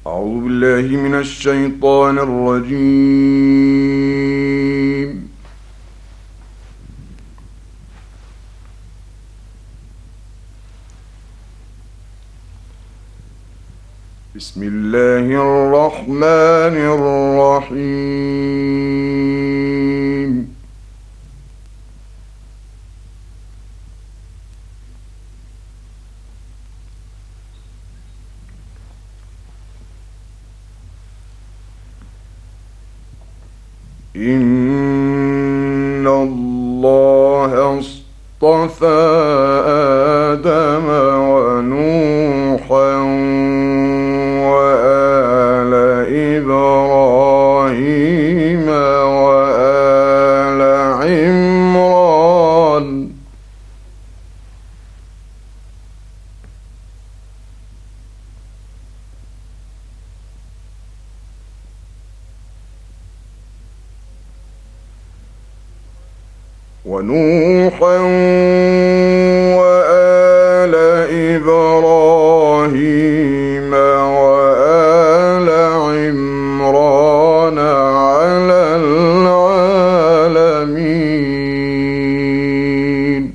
أعوذ بالله من الشيطان الرجيم. بسم الله الرحمن الرحيم. إن الله اصطفى آدم ونوحا وآل إبراهيم وآل عمران وآل إبراهيم وآل عمران على العالمين.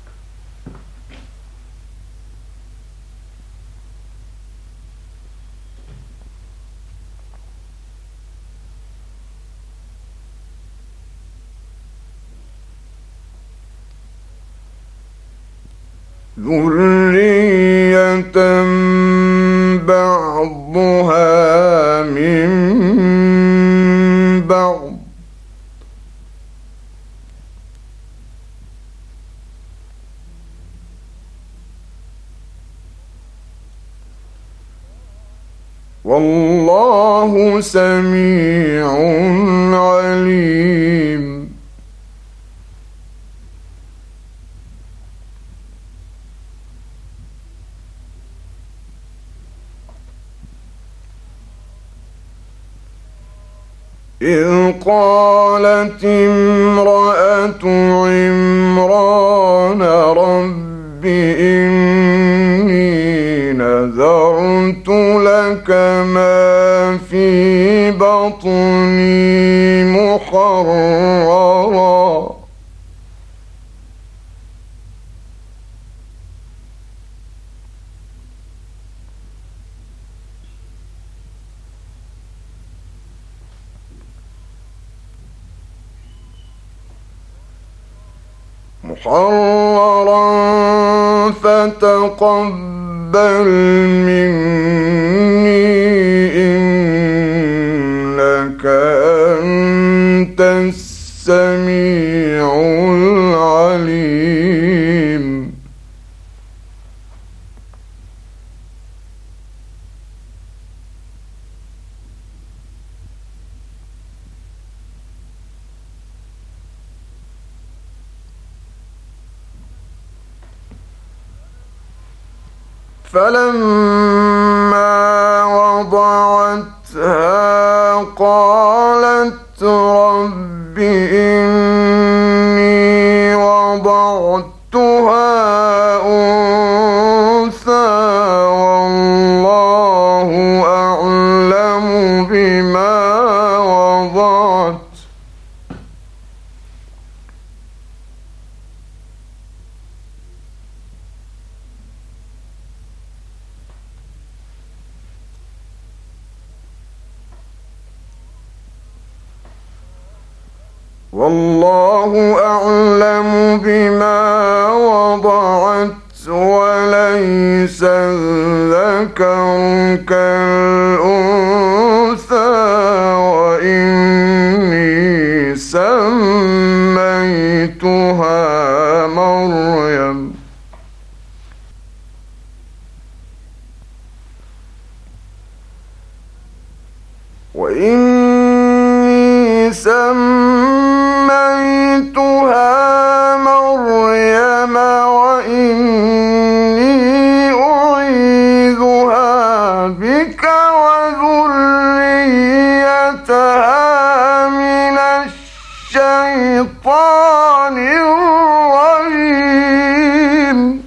ذرية بعضها من بعض والله سميع عليم. إذ قالت امرأة عمران رب إني نذرت لك ما في بطني محررا فتقبل مني إنك أنت السميع العليم. فلما وضعتها قالت رب إني وضعتها أنثى والله أعلم بما وضعت وليس الذكر كالأنثى وإني سميتها مريم وإني أعيذها بك وذريتها من الشيطان الرجيم.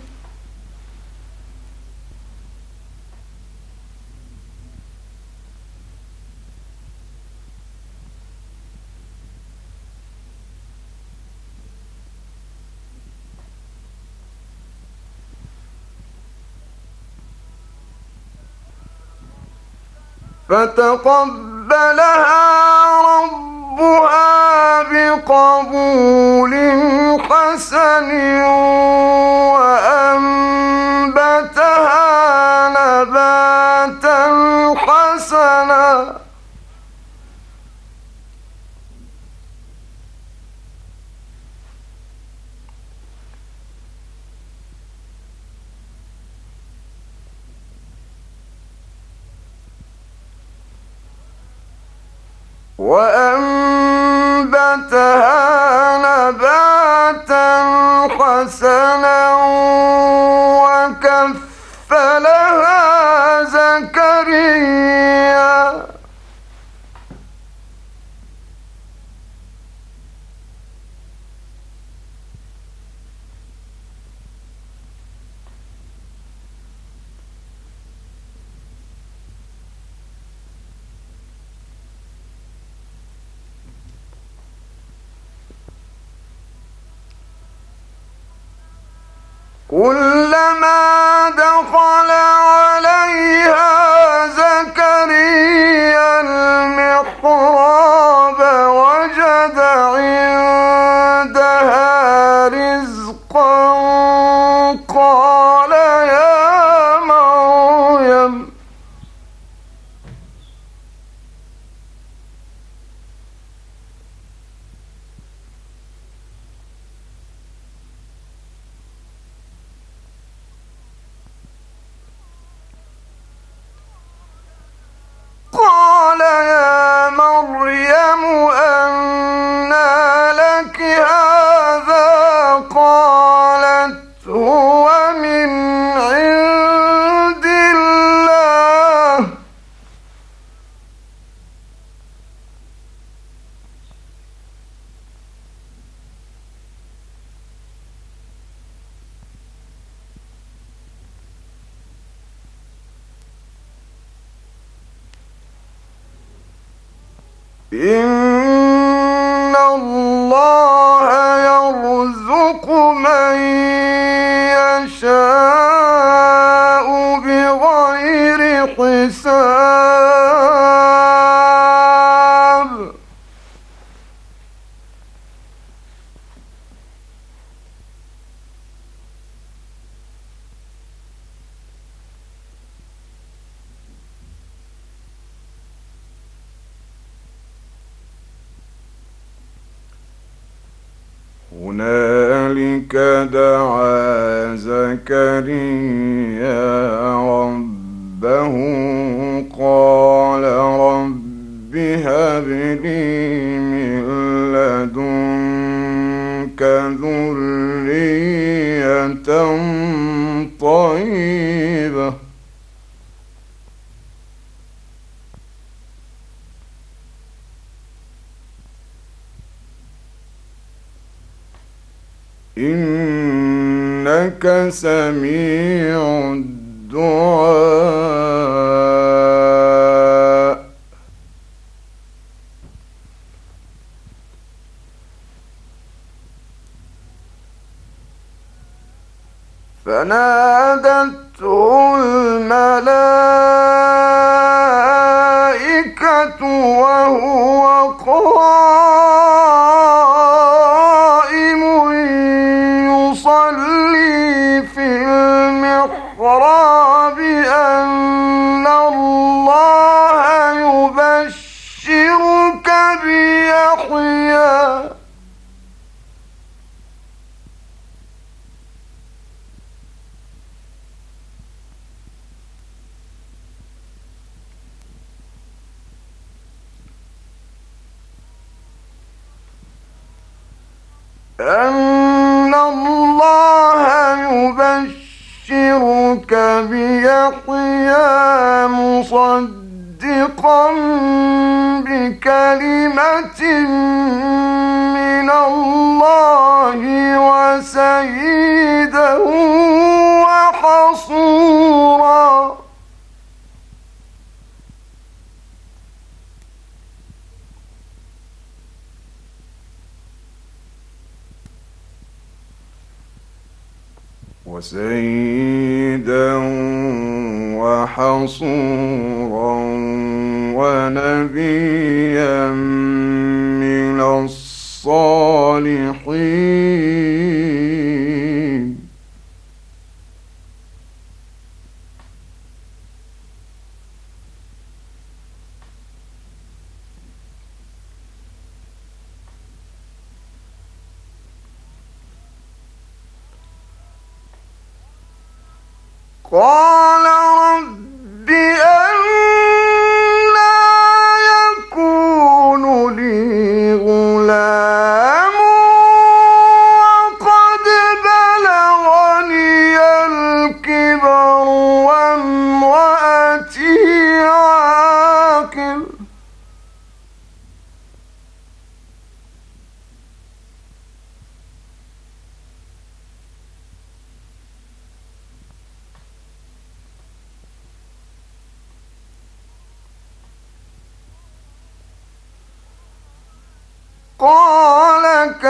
فتقبلها ربها بقبول حسن وأنبتها نباتا حسنا وكفلها زكريا كلما دخل عليها زكريا المحراب وجد عندها رزقا قال يا مريم أنى لك هذا قالت هو من عند الله إن الله يرزق من يشاء بغير حساب هنالك دعا زكريا ربه قال رب هب لي من لدنك ذرية طيبة إنك سميع الدعاء فنادته الملائكة وهو قائم يصلي في المحراب أن الله يبشرك بيحيى أن الله يبشرك بيحيى مصدقا بكلمة من الله وسيدا وحصورا وحصورا نبيا من الصالحين. قال رب أنى يكون لي غلام وقد بلغني الكبر وامرأتي عاقر. قال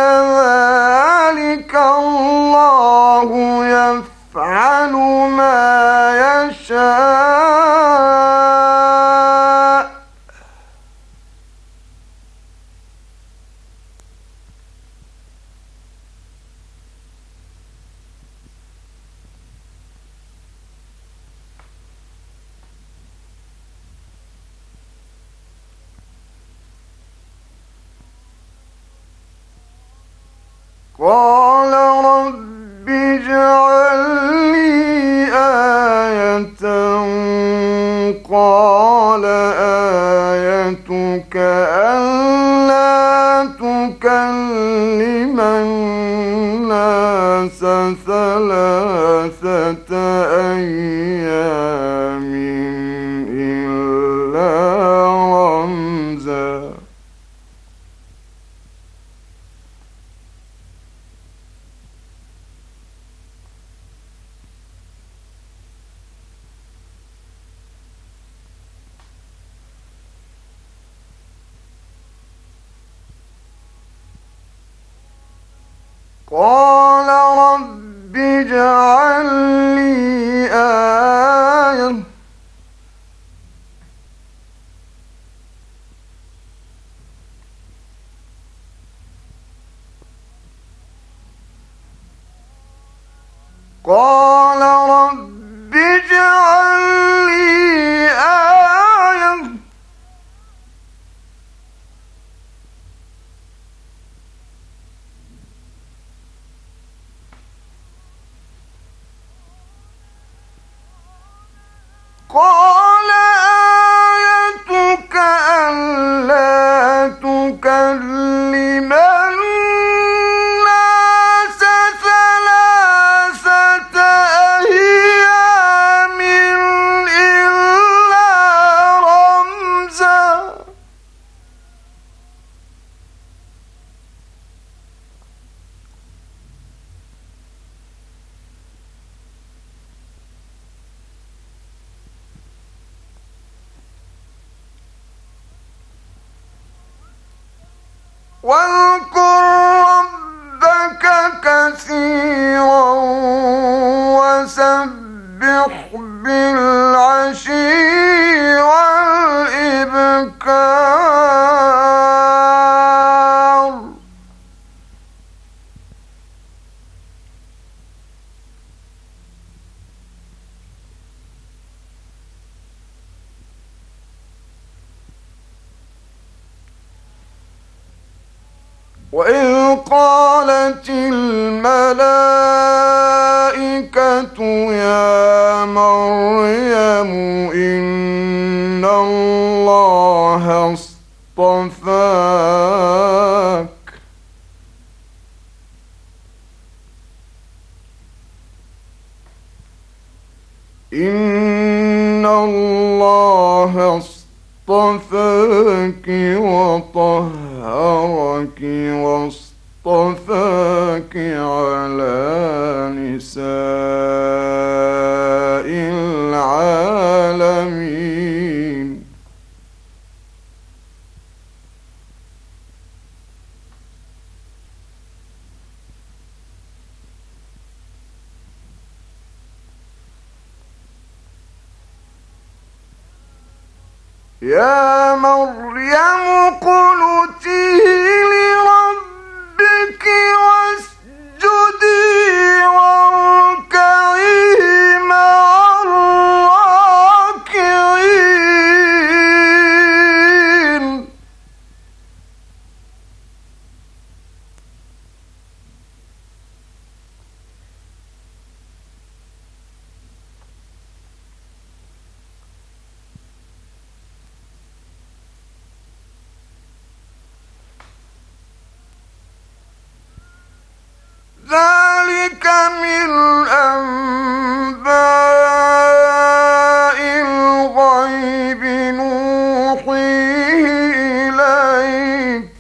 كذلك الله يفعل ما يشاء. قال رب اجعل لي آية. قال آيتك ألا تكلم الناس 3 أيام إلا رمزا. قال رب اجعل لي آية. قال رب اجعل لي آية. قال آيتك ألا تكلم الناس 3 أيام إلا رمزا. واذكر ربك كثيرا وسبح بالعشي والإبكار. وإذ قالت الملائكة يا مريم إن الله اصطفاك إن الله اصطفاك وطهرك واصطفاك على نساء العالمين. يا مريم اقنتي لربك واسجدي واركعي مع الراكعين. ذلك من أنباء الغيب نوحيه إليك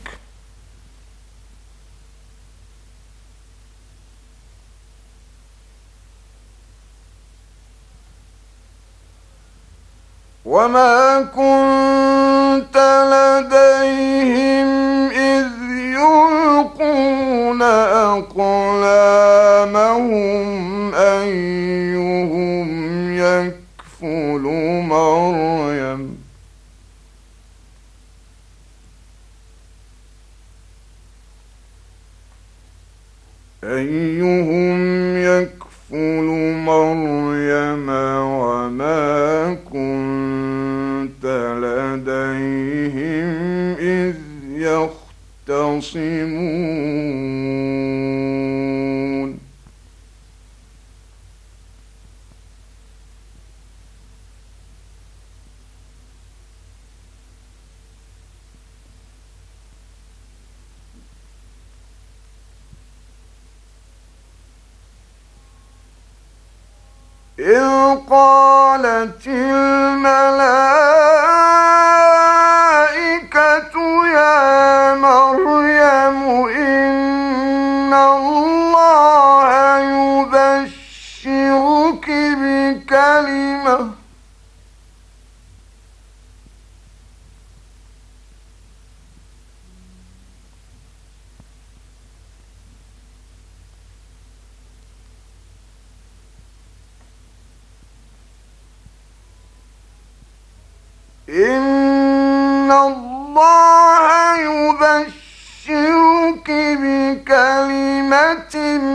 وما كنت لديهم إذ يلقون أقلامهم أيهم يكفل مريم وما كنت لديهم إذ يختصمون إذ قالت الملائكة يا مريم إن الله يبشرك بكلمة إن الله يبشرك بكلمة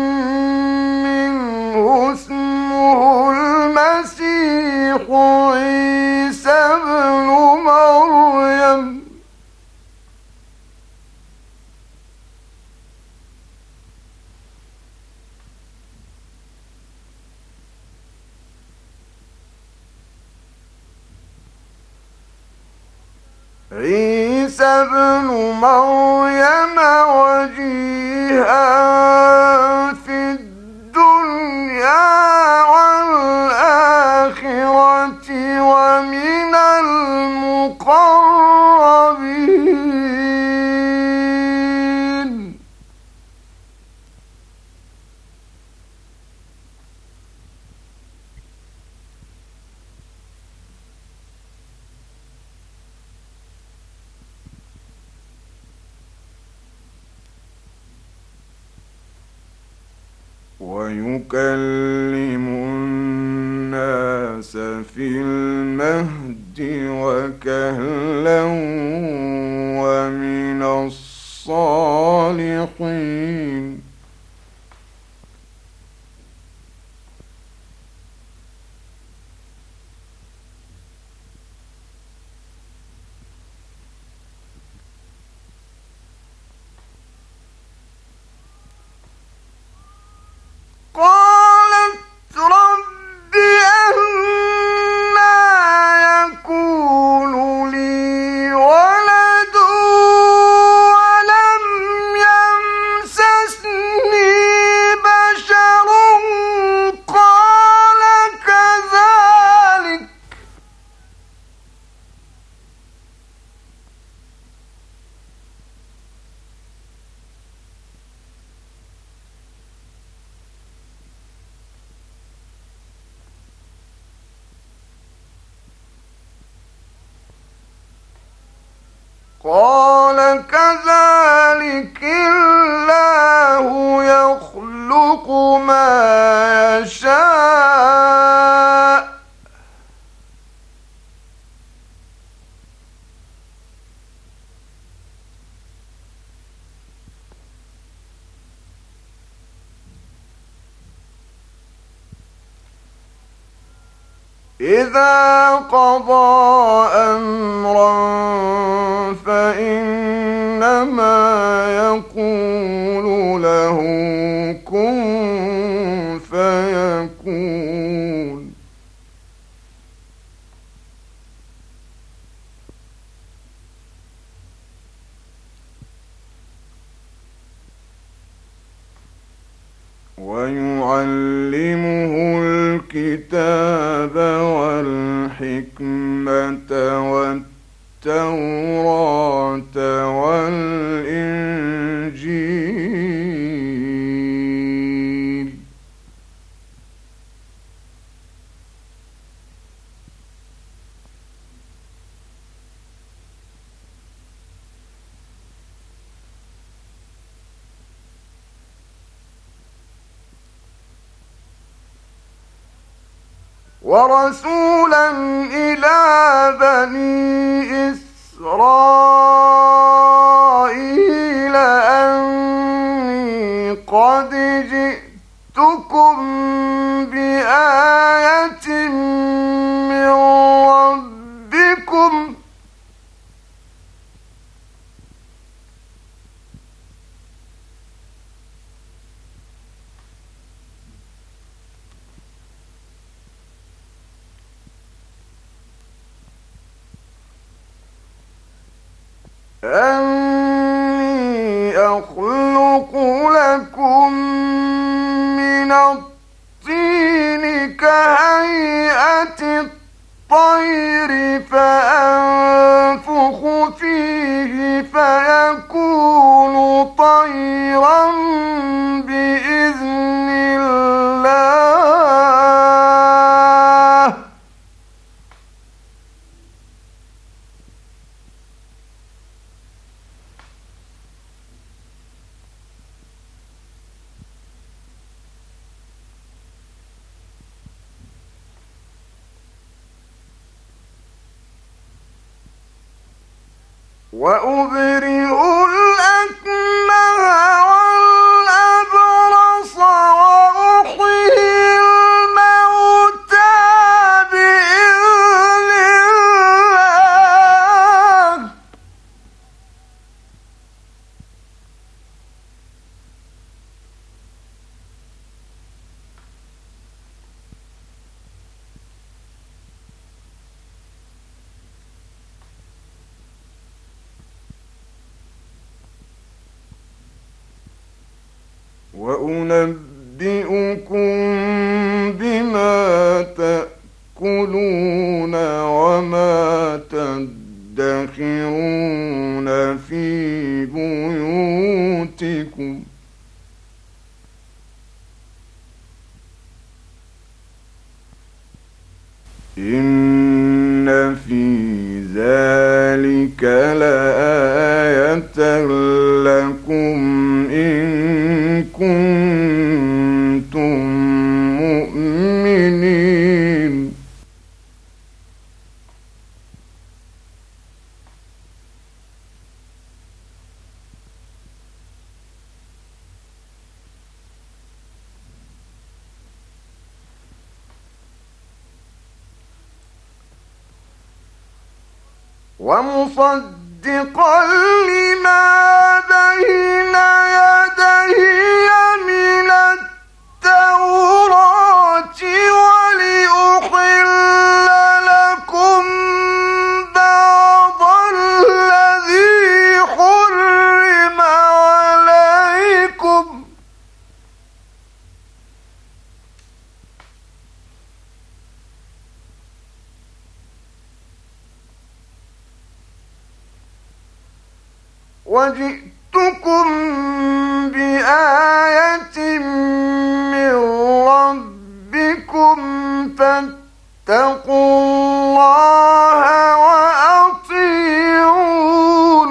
منه اسمه المسيح عيسى ابن مريم وجيها في الدنيا والآخرة ومن المقربين ويكلم الناس في المهد وكهلا ومن الصالحين قالت رب أنى يكون لي ولد ولم يمسسني بشر قال كذلك الله يخلق ما يشاء إذا قضى أمرا فإنما يقول له كن فيكون. ويعلمه الكتاب والحكمة والتوراة والإنجيل. ورسولا إلى بني إسرائيل أني قد جئتكم بآية من ربكم أني أخلق لكم من الطين كهيئة الطير فأنفخ فيه فيكون طيرا بإذن الله. وأبرئ الأكمه والأبرص وأحيي الموتى بإذن الله. وأنبئكم بما تأكلون وما تدخرون في بيوتكم إن في ذلك لآية لكم إن كنتم مؤمنين. ومصدقا لما بين يدي من التوراة ولأحل لكم بعض الذي حرم عليكم وجئتكم بآية من ربكم فاتقوا الله وأطيعون.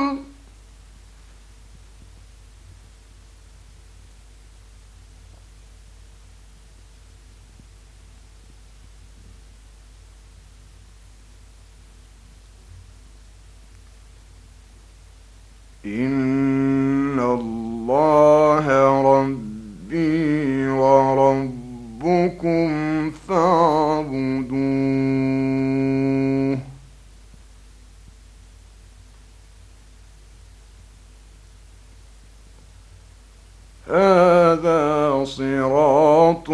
إن الله ربي وربكم فاعبدون. هذا صراط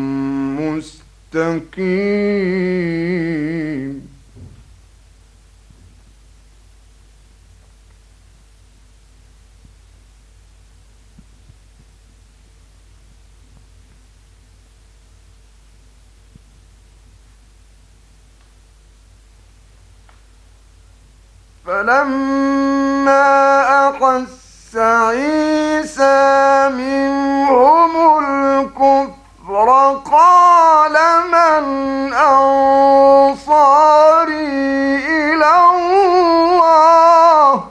مستقيم. فلما أحس عيسى منهم الكفر قال من أنصاري إلى الله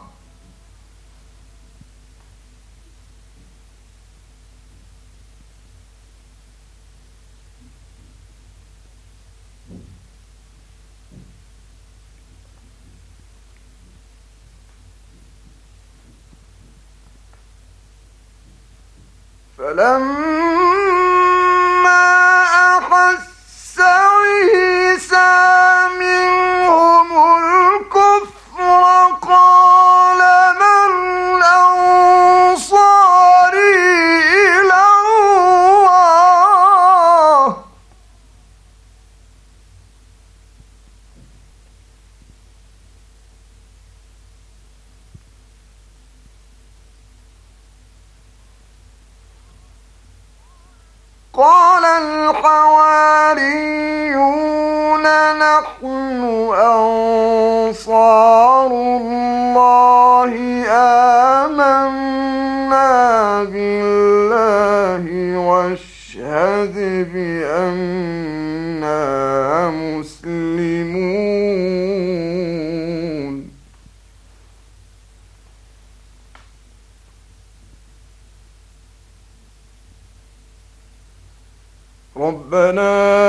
فلما أحس عيسى منهم الكفر قال من أنصاري إلى الله قال الحواريون نحن أنصار الله آمنا بالله واشهد بأننا مسلمون. ربنا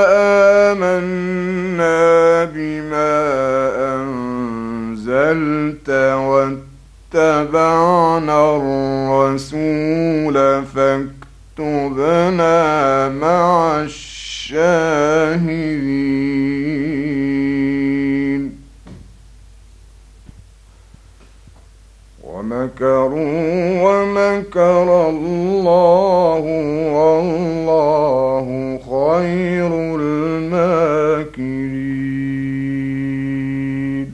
آمنا بما أنزلت واتبعنا الرسول فاكتبنا مع الشاهدين. ومكروا ومكر الله والله خير الماكرين.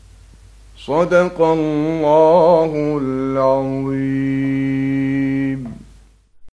صدق الله العظيم.